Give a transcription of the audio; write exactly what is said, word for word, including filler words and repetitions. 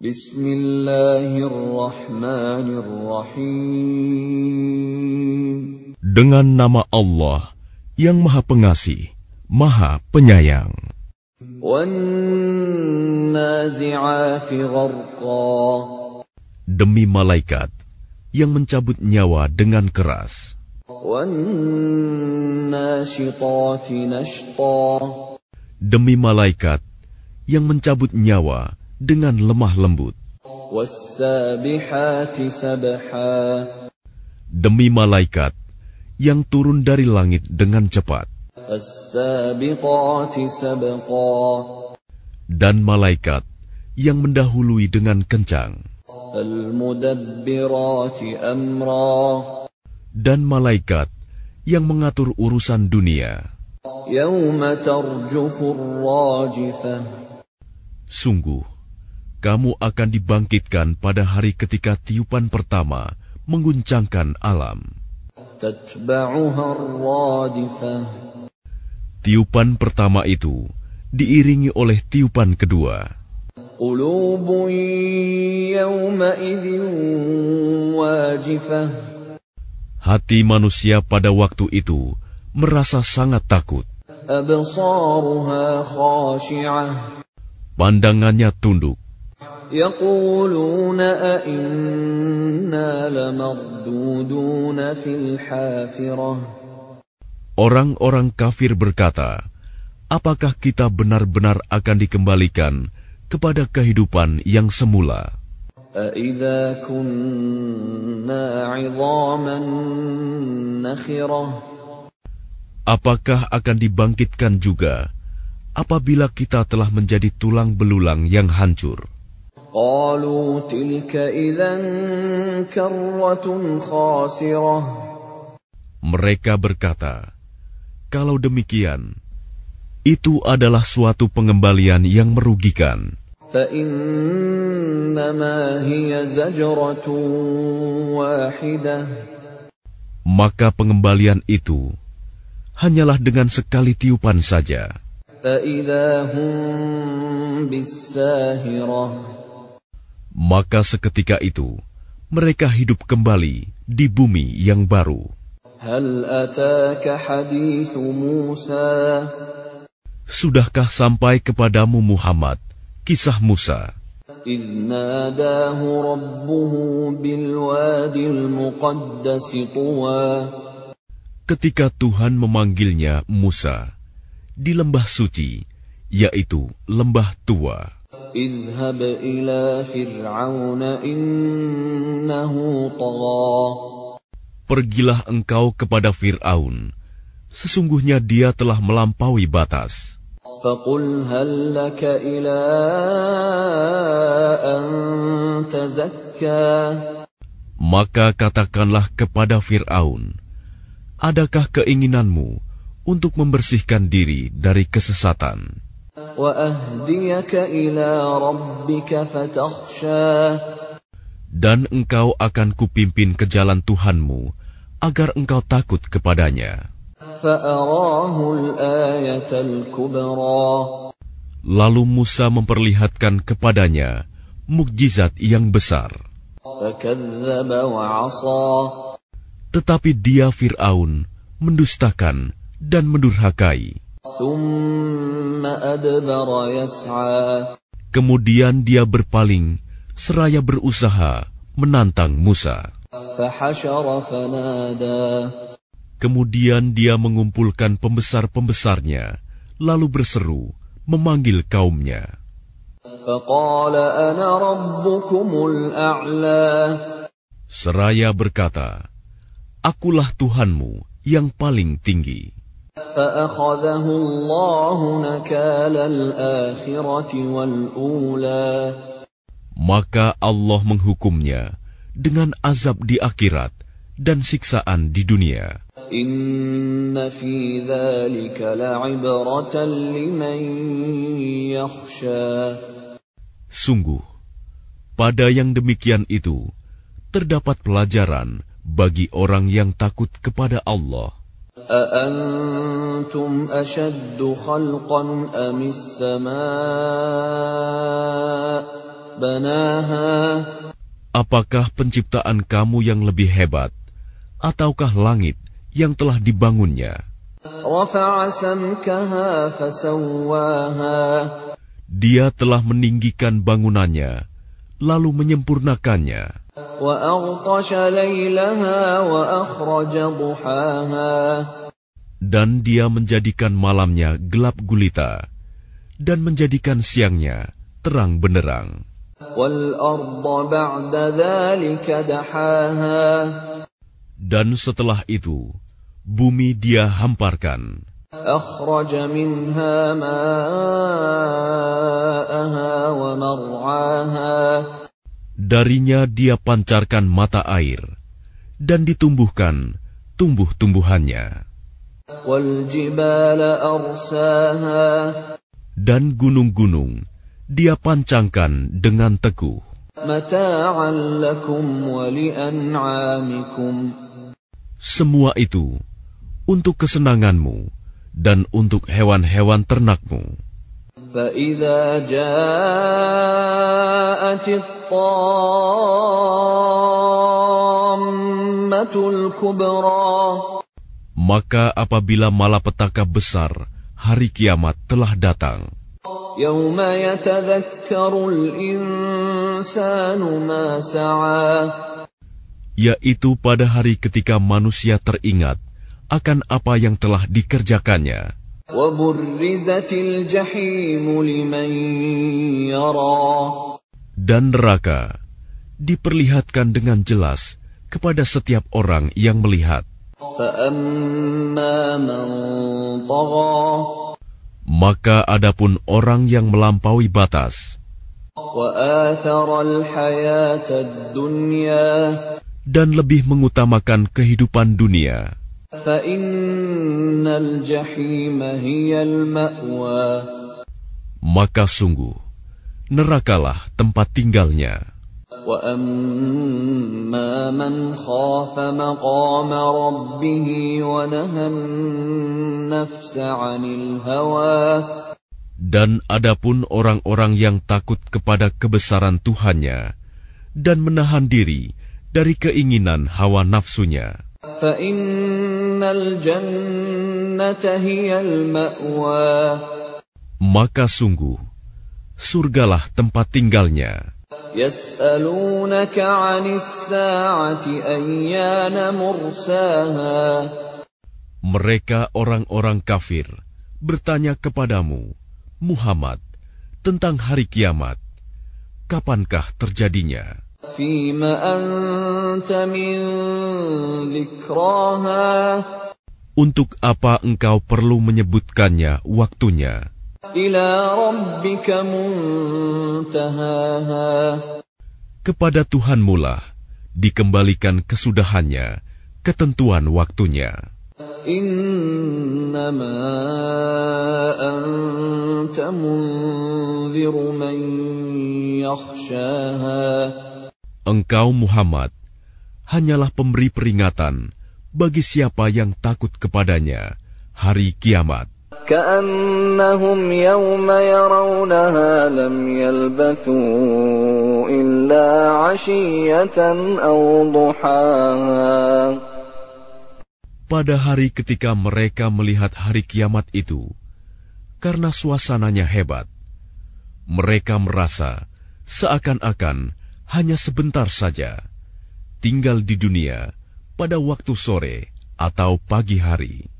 Bismillahirrahmanirrahim. Dengan nama Allah yang Maha Pengasih, Maha Penyayang. Wan-nazi'ati gharqa. Demi malaikat yang mencabut nyawa dengan keras. Wan-nashitati nashta. Demi malaikat yang mencabut nyawa dengan lemah lembut. Was-sabihati sabha. Demi malaikat yang turun dari langit dengan cepat. As-sabiqati sabqa. Dan malaikat yang mendahului dengan kencang. Al-mudabbirati amra. Dan malaikat yang mengatur urusan dunia. Yawma tarjufur rajifah. Sungguh, kamu akan dibangkitkan pada hari ketika tiupan pertama mengguncangkan alam. Tatba'uha ar-radifah. Tiupan pertama itu diiringi oleh tiupan kedua. Qulubun yawma idzin wajifah. Hati manusia pada waktu itu merasa sangat takut. Absaruha khashi'ah. Pandangannya tunduk. Yaquluna a inna lamarduduna fil hafirah. Orang-orang kafir berkata, apakah kita benar-benar akan dikembalikan kepada kehidupan yang semula? أَإِذَا كُنَّا عِظَامًا نَخِرَةً. Apakah akan dibangkitkan juga apabila kita telah menjadi tulang belulang yang hancur? قَالُوا تِلْكَ إِذًا كَرَّةٌ خَاسِرَةٌ. Mereka berkata, kalau demikian, itu adalah suatu pengembalian yang merugikan. فَإِنَّمَا هِيَ زَجْرَةٌ وَاحِدَةٌ. Maka pengembalian itu hanyalah dengan sekali tiupan saja. فَإِذَا هُمْ بِالسَّاهِرَةِ. Maka seketika itu mereka hidup kembali di bumi yang baru. هَلْ أَتَاكَ حَدِيثُ مُوسَى. Sudahkah sampai kepadamu Muhammad kisah Musa? إِذْ نَادَاهُ رَبُّهُ بِالْوَادِ الْمُقَدَّسِ طُوًى. Ketika Tuhan memanggilnya Musa di lembah suci, yaitu lembah tua. اذْهَبْ إِلَى فِرْعَوْنَ إِنَّهُ طَغَى. Pergilah engkau kepada Fir'aun, sesungguhnya dia telah melampaui batas. فَقُلْ هَلْ لَكَ إِلَىٰ أَن تَزَكَّىٰ. Maka katakanlah kepada Fir'aun, adakah keinginanmu untuk membersihkan diri dari kesesatan? وَأَهْدِيَكَ إِلَىٰ رَبِّكَ فَتَخْشَىٰ. Dan engkau akan kupimpin ke jalan Tuhanmu, agar engkau takut kepadanya. فَأَرَاهُ الْآيَةَ الْكُبْرَى. Lalu Musa memperlihatkan kepadanya mukjizat yang besar. فَكَذَّبَ وَعَصَىٰ. Tetapi dia Fir'aun mendustakan dan mendurhakai. ثُمَّ أَدْبَرَ يَسْعَىٰ. Kemudian dia berpaling seraya berusaha menantang Musa. فَحَشَرَ فَنَادَىٰ. Kemudian dia mengumpulkan pembesar-pembesarnya, lalu berseru, memanggil kaumnya. فَقَالَ أَنَا رَبُّكُمُ الْأَعْلَىٰ. Seraya berkata, akulah Tuhanmu yang paling tinggi. فَأَخَذَهُ اللَّهُ نَكَالَ الْآخِرَةِ وَالْأُولَىٰ. Maka Allah menghukumnya dengan azab di akhirat dan siksaan di dunia. إِنَّ فِي ذَلِكَ لَعِبْرَةً لِمَن يَخْشَىٰ. Sungguh, pada yang demikian itu terdapat pelajaran bagi orang yang takut kepada Allah. أَأَنتُمْ أَشَدُّ خَلْقًا أَمِ السَّمَاءُ بناها Apakah penciptaan kamu yang lebih hebat, ataukah langit yang telah dibangunnya? رفع سمكها فسواها Dia telah meninggikan bangunannya, lalu menyempurnakannya. وأغطش ليلها وأخرج ضحاها Dan dia menjadikan malamnya gelap gulita, dan menjadikan siangnya terang benderang. وَالْأَرْضَ بَعْدَ ذَلِكَ دَحَاهَا Dan setelah itu, bumi dia hamparkan. أَخْرَجَ مِنْهَا مَاءَهَا وَمَرْعَاهَا Darinya dia pancarkan mata air, dan ditumbuhkan tumbuh-tumbuhannya. وَالْجِبَالَ أَرْسَاهَا Dan gunung-gunung dia pancangkan dengan teguh. مَتَاعًا لَكُمْ وَلِأَنْعَامِكُمْ Semua itu untuk kesenanganmu dan untuk hewan-hewan ternakmu. فَإِذَا جَاءَتِ الطَّامَّةُ الْكُبْرَى Maka apabila malapetaka besar hari kiamat telah datang, يَوْمَ يَتَذَكَّرُ الْإِنسَانُ مَا سَعَى yaitu pada hari ketika manusia teringat akan apa yang telah dikerjakannya. وَبُرِّزَتِ الْجَحِيمُ لِمَنْ يَرَى Dan neraka diperlihatkan dengan jelas kepada setiap orang yang melihat. فَأَمَّا مَنْ طَغَى Maka adapun orang yang melampaui batas وَآثَرَ الْحَيَاةَ الدُّنْيَا dan lebih mengutamakan kehidupan dunia, فَإِنَّ الْجَحِيمَ هِيَ الْمَأْوَى maka sungguh nerakalah tempat tinggalnya. وَأَمَّا مَنْ خَافَ مَقَامَ رَبِّهِ وَنَهَى النَّفْسَ عَنِ الْهَوَى Dan adapun orang-orang yang takut kepada kebesaran Tuhannya dan menahan diri dari keinginan hawa nafsunya, فَإِنَّ الْجَنَّةَ هِيَ الْمَأْوَى maka sungguh surgalah tempat tinggalnya. يَسْأَلُونَكَ عَنِ السَّاعَةِ أَيَّانَ مُرْسَاهَا Mereka orang-orang kafir bertanya kepadamu, Muhammad, tentang hari kiamat, kapankah terjadinya? فِيمَ أَنْتَ مِنْ ذِكْرَاهَا Untuk apa engkau perlu menyebutkannya waktunya? إِلَى رَبِّكَ مُنْتَهَاهَا Kepada Tuhanmulah dikembalikan kesudahannya, ketentuan waktunya. إِنَّمَا أَنْتَ مُنْذِرُ مَنْ يَخْشَاهَا Engkau Muhammad hanyalah pemberi peringatan bagi siapa yang takut kepadanya hari kiamat. كَأَنَّهُمْ يَوْمَ يَرَوْنَهَا لَمْ يَلْبَثُوا إِلَّا عَشِيَّةً أَوْ ضُحَاهَا Pada hari ketika mereka melihat hari kiamat itu, karena suasananya hebat, mereka merasa seakan-akan hanya sebentar saja tinggal di dunia pada waktu sore atau pagi hari.